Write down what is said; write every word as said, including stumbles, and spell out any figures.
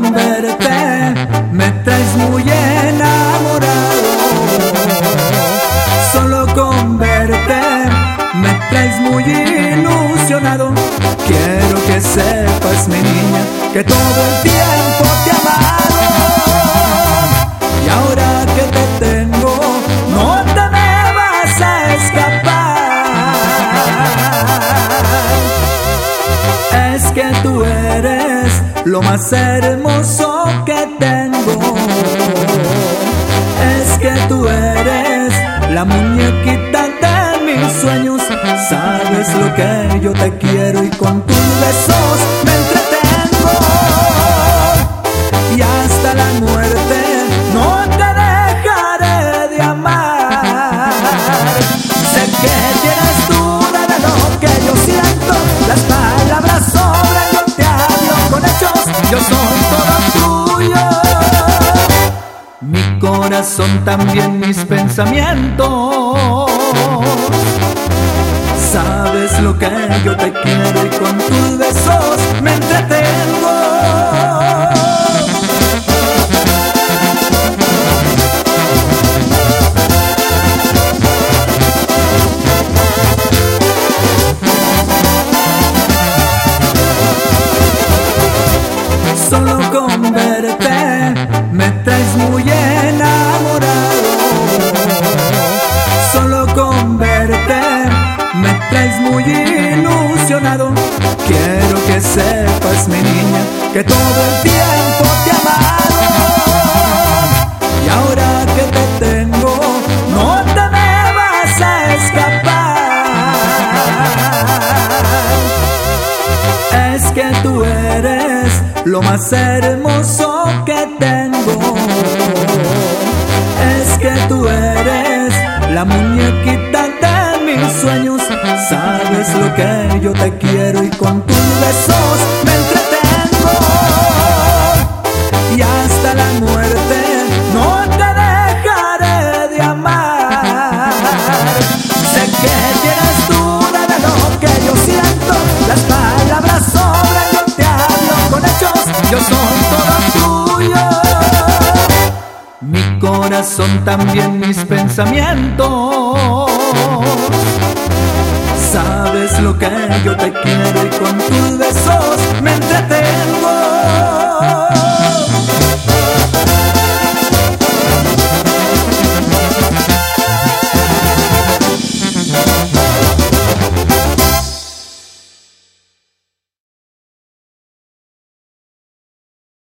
con verte me traes muy enamorado. Solo con verte me traes muy ilusionado. Quiero que sepas, mi niña, que todo el tiempo te he amado. Y ahora que te tengo, no te me vas a escapar. Es que tú eres lo más hermoso que tengo. Es que tú eres la muñequita de mis sueños. Sabes lo que yo te quiero y con tus besos me entretengo. Y hasta la muerte no te dejaré de amar. Sé que tienes duda de lo que yo siento. Las palabras sobran, yo te hablo con hechos. Yo soy todo tuyo. Mi corazón, también mis pensamientos. Sabes lo que yo te quiero y con tus besos me entretengo. Solo con verte me traes muy enamorado. Solo con verte me traes muy ilusionado. Quiero que sepas, mi niña, que todo el tiempo te he amado. Y ahora que te tengo, no te me vas a escapar. Es que tú eres lo más hermoso que tengo. Es que tú eres la muñequita de mis sueños. Sabes lo que yo te quiero y con tus besos me entretengo. Y hasta la muerte no te dejaré de amar. Sé que tienes duda de lo que yo siento. Las palabras sobran, yo te hablo con hechos. Yo soy todo tuyo. Mi corazón, también mis pensamientos. Sabes lo que yo te quiero y con tus besos me entretengo.